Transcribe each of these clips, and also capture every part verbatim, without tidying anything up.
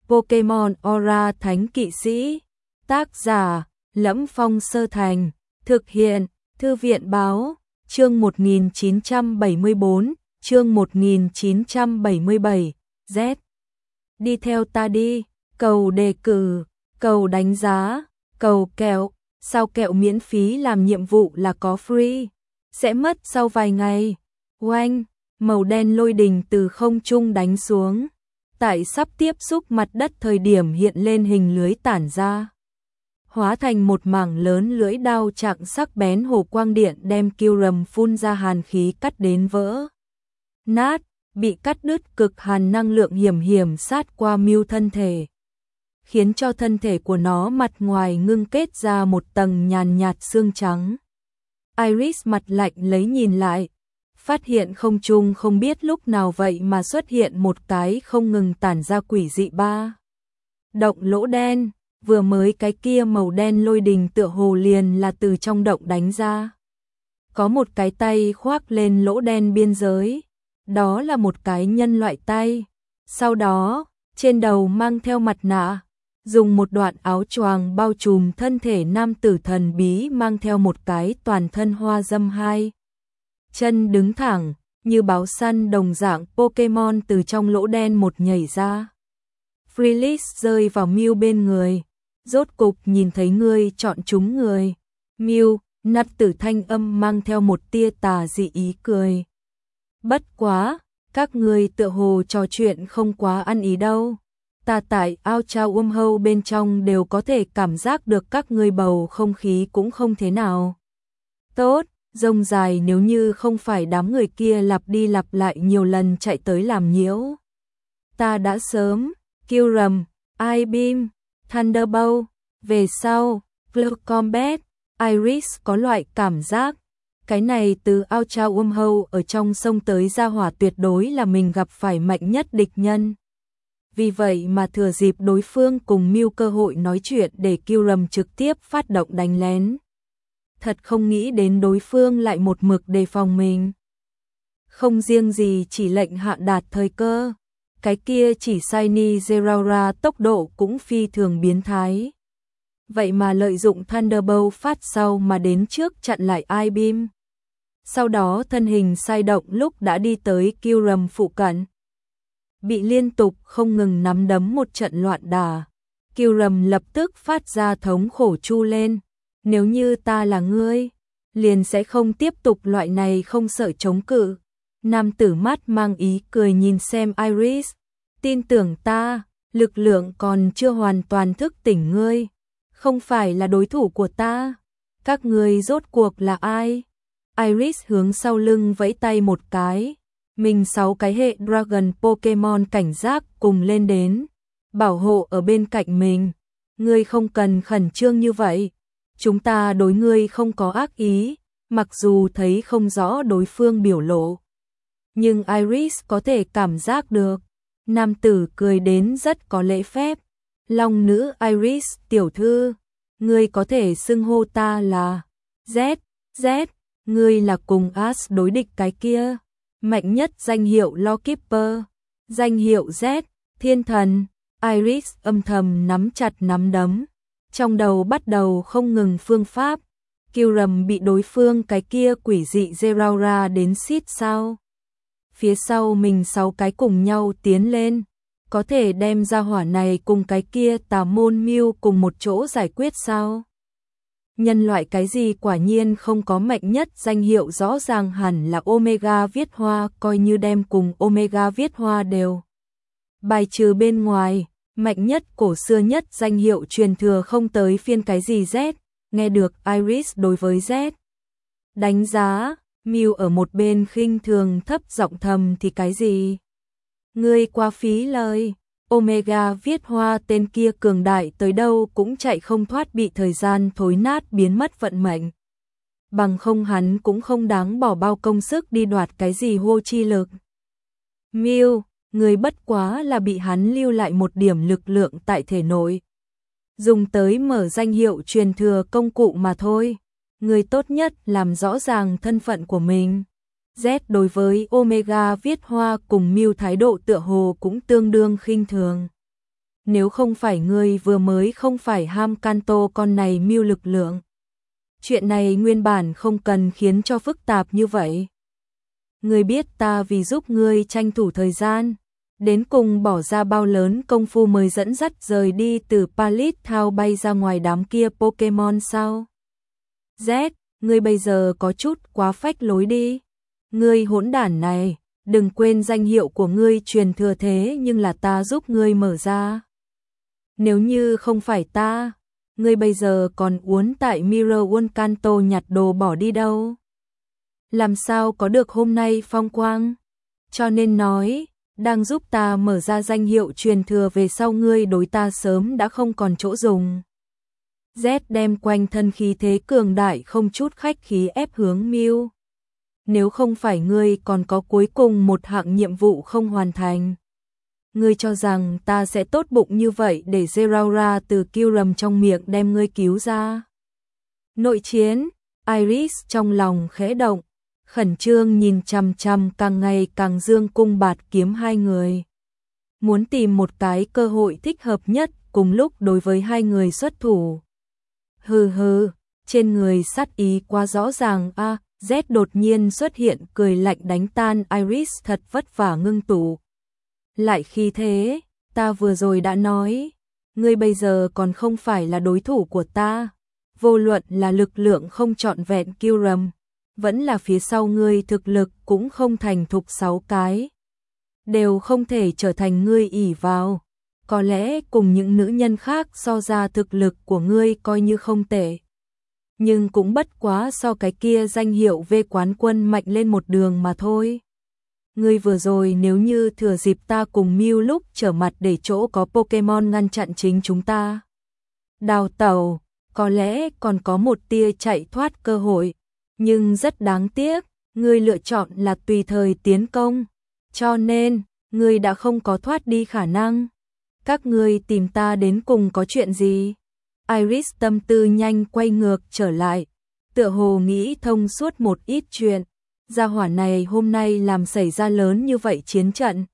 Pokemon Aura Thánh Kỵ Sĩ. Tác giả: Lẫm Phong Sơ Thành. Thực hiện: Thư viện báo. Chương một nghìn chín trăm bảy mươi tư, chương một nghìn chín trăm bảy mươi bảy. Z. Đi theo ta đi. Cầu đề cử, cầu đánh giá, cầu kẹo. Sao kẹo miễn phí làm nhiệm vụ là có free? Sẽ mất sau vài ngày. Oanh, màu đen lôi đình từ không trung đánh xuống. Tại sắp tiếp xúc mặt đất thời điểm hiện lên hình lưới tản ra. Hóa thành một mảng lớn lưỡi đao chặng sắc bén hồ quang điện đem Kyurem phun ra hàn khí cắt đến vỡ nát, bị cắt đứt cực hàn năng lượng hiểm hiểm sát qua Mew thân thể, khiến cho thân thể của nó mặt ngoài ngưng kết ra một tầng nhàn nhạt xương trắng. Iris mặt lạnh lấy nhìn lại, phát hiện không trung không biết lúc nào vậy mà xuất hiện một cái không ngừng tản ra quỷ dị ba động lỗ đen. Vừa mới cái kia màu đen lôi đình tựa hồ liền là từ trong động đánh ra. Có một cái tay khoác lên lỗ đen biên giới, đó là một cái nhân loại tay. Sau đó, trên đầu mang theo mặt nạ, dùng một đoạn áo choàng bao trùm thân thể nam tử thần bí mang theo một cái toàn thân hoa dâm hai. Chân đứng thẳng, như báo săn đồng dạng Pokemon từ trong lỗ đen một nhảy ra. Freelix rơi vào Mew bên người. Rốt cục nhìn thấy ngươi chọn chúng người. Mew, nạp tử thanh âm mang theo một tia tà dị ý cười. Bất quá, các ngươi tựa hồ trò chuyện không quá ăn ý đâu. Ta tại ao trao um hâu bên trong đều có thể cảm giác được các ngươi bầu không khí cũng không thế nào tốt. Rông dài nếu như không phải đám người kia lặp đi lặp lại nhiều lần chạy tới làm nhiễu. Ta đã sớm, Kyurem, I-Beam, Thunderbolt, về sau, Cloud Combat, Iris có loại cảm giác, cái này từ ao trao um hâu ở trong sông tới ra hỏa tuyệt đối là mình gặp phải mạnh nhất địch nhân. Vì vậy mà thừa dịp đối phương cùng Mew cơ hội nói chuyện để Kyurem trực tiếp phát động đánh lén. Thật không nghĩ đến đối phương lại một mực đề phòng mình. Không riêng gì chỉ lệnh hạn đạt thời cơ, cái kia chỉ Shiny Zeraora tốc độ cũng phi thường biến thái. Vậy mà lợi dụng Thunderbolt phát sau mà đến trước chặn lại I-Beam. Sau đó thân hình sai động lúc đã đi tới Kyurem phụ cận. Bị liên tục không ngừng nắm đấm một trận loạn đả. Kyurem lập tức phát ra thống khổ chu lên. Nếu như ta là ngươi, liền sẽ không tiếp tục loại này không sợ chống cự. Nam tử mắt mang ý cười nhìn xem Iris. Tin tưởng ta, lực lượng còn chưa hoàn toàn thức tỉnh ngươi. Không phải là đối thủ của ta. Các ngươi rốt cuộc là ai? Iris hướng sau lưng vẫy tay một cái. Mình sáu cái hệ Dragon Pokemon cảnh giác cùng lên đến. Bảo hộ ở bên cạnh mình. Ngươi không cần khẩn trương như vậy. Chúng ta đối ngươi không có ác ý, mặc dù thấy không rõ đối phương biểu lộ. Nhưng Iris có thể cảm giác được. Nam tử cười đến rất có lễ phép. Long nữ Iris tiểu thư, ngươi có thể xưng hô ta là Z, Z, ngươi là cùng Ash đối địch cái kia. Mạnh nhất danh hiệu Lawkeeper, danh hiệu Z, thiên thần. Iris âm thầm nắm chặt nắm đấm. Trong đầu bắt đầu không ngừng phương pháp. Kyurem bị đối phương cái kia quỷ dị Zeraora đến xít sao. Phía sau mình sáu cái cùng nhau tiến lên. Có thể đem ra hỏa này cùng cái kia tà môn Mew cùng một chỗ giải quyết sao? Nhân loại cái gì quả nhiên không có mạnh nhất danh hiệu rõ ràng hẳn là Omega viết hoa, coi như đem cùng Omega viết hoa đều. Bài trừ bên ngoài. Mạnh nhất cổ xưa nhất danh hiệu truyền thừa không tới phiên cái gì Z, nghe được Iris đối với Z. Đánh giá, Mew ở một bên khinh thường thấp giọng thầm thì cái gì? Ngươi quá phí lời, Omega viết hoa tên kia cường đại tới đâu cũng chạy không thoát bị thời gian thối nát biến mất vận mệnh. Bằng không hắn cũng không đáng bỏ bao công sức đi đoạt cái gì hô chi lực. Mew, người bất quá là bị hắn lưu lại một điểm lực lượng tại thể nội. Dùng tới mở danh hiệu truyền thừa công cụ mà thôi. Người tốt nhất làm rõ ràng thân phận của mình. Z đối với Omega viết hoa cùng Mew thái độ tựa hồ cũng tương đương khinh thường. Nếu không phải ngươi vừa mới không phải ham Kanto con này mưu lực lượng. Chuyện này nguyên bản không cần khiến cho phức tạp như vậy. Ngươi biết ta vì giúp ngươi tranh thủ thời gian, đến cùng bỏ ra bao lớn công phu mới dẫn dắt rời đi từ Pallet Town bay ra ngoài đám kia Pokemon sao? Z, ngươi bây giờ có chút quá phách lối đi. Ngươi hỗn đản này, đừng quên danh hiệu của ngươi truyền thừa thế nhưng là ta giúp ngươi mở ra. Nếu như không phải ta, ngươi bây giờ còn uốn tại Mirror World Kanto nhặt đồ bỏ đi đâu. Làm sao có được hôm nay phong quang? Cho nên nói, đang giúp ta mở ra danh hiệu truyền thừa về sau ngươi đối ta sớm đã không còn chỗ dùng. Z đem quanh thân khí thế cường đại không chút khách khí ép hướng Mew. Nếu không phải ngươi còn có cuối cùng một hạng nhiệm vụ không hoàn thành. Ngươi cho rằng ta sẽ tốt bụng như vậy để Zeraora từ Kyurem trong miệng đem ngươi cứu ra. Nội chiến, Iris trong lòng khẽ động, khẩn trương nhìn chằm chằm càng ngày càng dương cung bạt kiếm hai người. Muốn tìm một cái cơ hội thích hợp nhất cùng lúc đối với hai người xuất thủ. Hừ hừ, trên người sát ý quá rõ ràng a. À, Z đột nhiên xuất hiện cười lạnh đánh tan Iris thật vất vả ngưng tụ. Lại khi thế, ta vừa rồi đã nói, ngươi bây giờ còn không phải là đối thủ của ta. Vô luận là lực lượng không trọn vẹn Kyurem, vẫn là phía sau ngươi thực lực cũng không thành thục sáu cái. Đều không thể trở thành ngươi ỷ vào. Có lẽ cùng những nữ nhân khác so ra thực lực của ngươi coi như không tệ. Nhưng cũng bất quá so cái kia danh hiệu V quán quân mạnh lên một đường mà thôi. Ngươi vừa rồi nếu như thừa dịp ta cùng Mew lúc trở mặt để chỗ có Pokemon ngăn chặn chính chúng ta. Đào tẩu, có lẽ còn có một tia chạy thoát cơ hội. Nhưng rất đáng tiếc, ngươi lựa chọn là tùy thời tiến công. Cho nên, ngươi đã không có thoát đi khả năng. Các ngươi tìm ta đến cùng có chuyện gì? Iris tâm tư nhanh quay ngược trở lại, tựa hồ nghĩ thông suốt một ít chuyện. Gia hỏa này hôm nay làm xảy ra lớn như vậy chiến trận.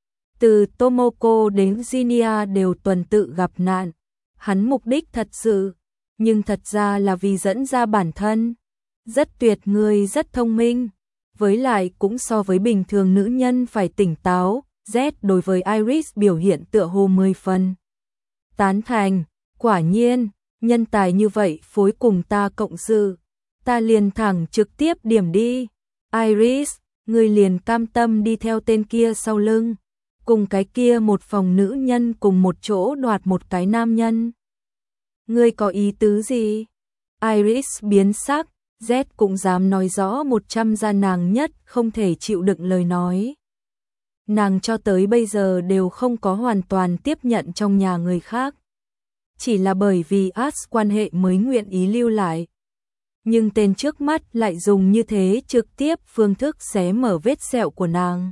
Từ Tomoko đến Zinnia đều tuần tự gặp nạn. Hắn mục đích thật sự, nhưng thật ra là vì dẫn ra bản thân. Rất tuyệt, người rất thông minh. Với lại cũng so với bình thường nữ nhân phải tỉnh táo. Z đối với Iris biểu hiện tựa hồ mười phần. Tán thành, quả nhiên, nhân tài như vậy phối cùng ta cộng sự. Ta liền thẳng trực tiếp điểm đi. Iris, ngươi liền cam tâm đi theo tên kia sau lưng. Cùng cái kia một phòng nữ nhân cùng một chỗ đoạt một cái nam nhân. Ngươi có ý tứ gì? Iris biến sắc, Z cũng dám nói rõ một trăm ra nàng nhất không thể chịu đựng lời nói. Nàng cho tới bây giờ đều không có hoàn toàn tiếp nhận trong nhà người khác. Chỉ là bởi vì Ash quan hệ mới nguyện ý lưu lại. Nhưng tên trước mắt lại dùng như thế trực tiếp phương thức xé mở vết sẹo của nàng.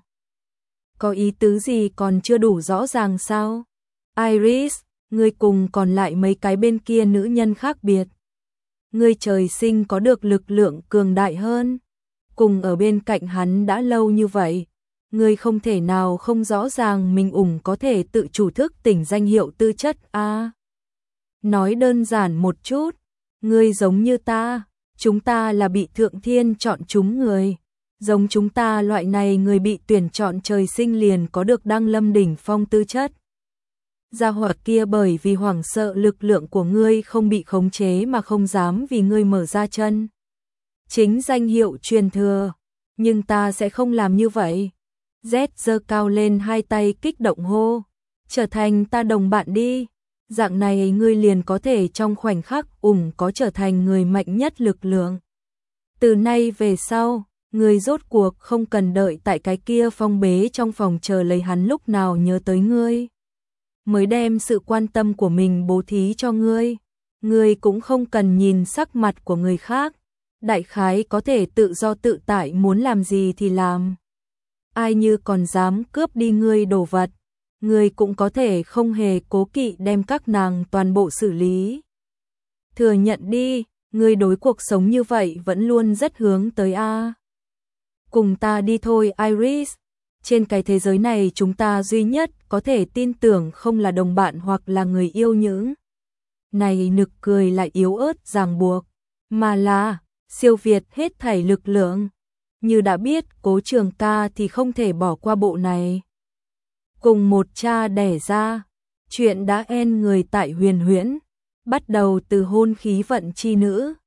Có ý tứ gì còn chưa đủ rõ ràng sao? Iris, ngươi cùng còn lại mấy cái bên kia nữ nhân khác biệt. Ngươi trời sinh có được lực lượng cường đại hơn. Cùng ở bên cạnh hắn đã lâu như vậy. Ngươi không thể nào không rõ ràng mình ủng có thể tự chủ thức tỉnh danh hiệu tư chất a. À, nói đơn giản một chút, ngươi giống như ta, chúng ta là bị thượng thiên chọn chúng người. Giống chúng ta loại này người bị tuyển chọn trời sinh liền có được đăng lâm đỉnh phong tư chất. Gia hỏa kia bởi vì hoảng sợ lực lượng của ngươi không bị khống chế mà không dám vì ngươi mở ra chân. Chính danh hiệu truyền thừa, nhưng ta sẽ không làm như vậy. Z giơ cao lên hai tay kích động hô, trở thành ta đồng bạn đi. Dạng này ngươi liền có thể trong khoảnh khắc ủng có trở thành người mạnh nhất lực lượng. Từ nay về sau, ngươi rốt cuộc không cần đợi tại cái kia phong bế trong phòng chờ lấy hắn lúc nào nhớ tới ngươi. Mới đem sự quan tâm của mình bố thí cho ngươi. Ngươi cũng không cần nhìn sắc mặt của người khác. Đại khái có thể tự do tự tại muốn làm gì thì làm. Ai như còn dám cướp đi ngươi đồ vật, ngươi cũng có thể không hề cố kỵ đem các nàng toàn bộ xử lý. Thừa nhận đi, ngươi đối cuộc sống như vậy vẫn luôn rất hướng tới a. Cùng ta đi thôi Iris, trên cái thế giới này chúng ta duy nhất có có thể tin tưởng không là đồng bạn hoặc là người yêu những này nực cười lại yếu ớt ràng buộc, mà là siêu việt hết thảy lực lượng. Như đã biết Cố Trường Ca thì không thể bỏ qua bộ này. Cùng một cha đẻ ra, chuyện đã en người tại Huyền Huyễn, bắt đầu từ hôn khí vận chi nữ,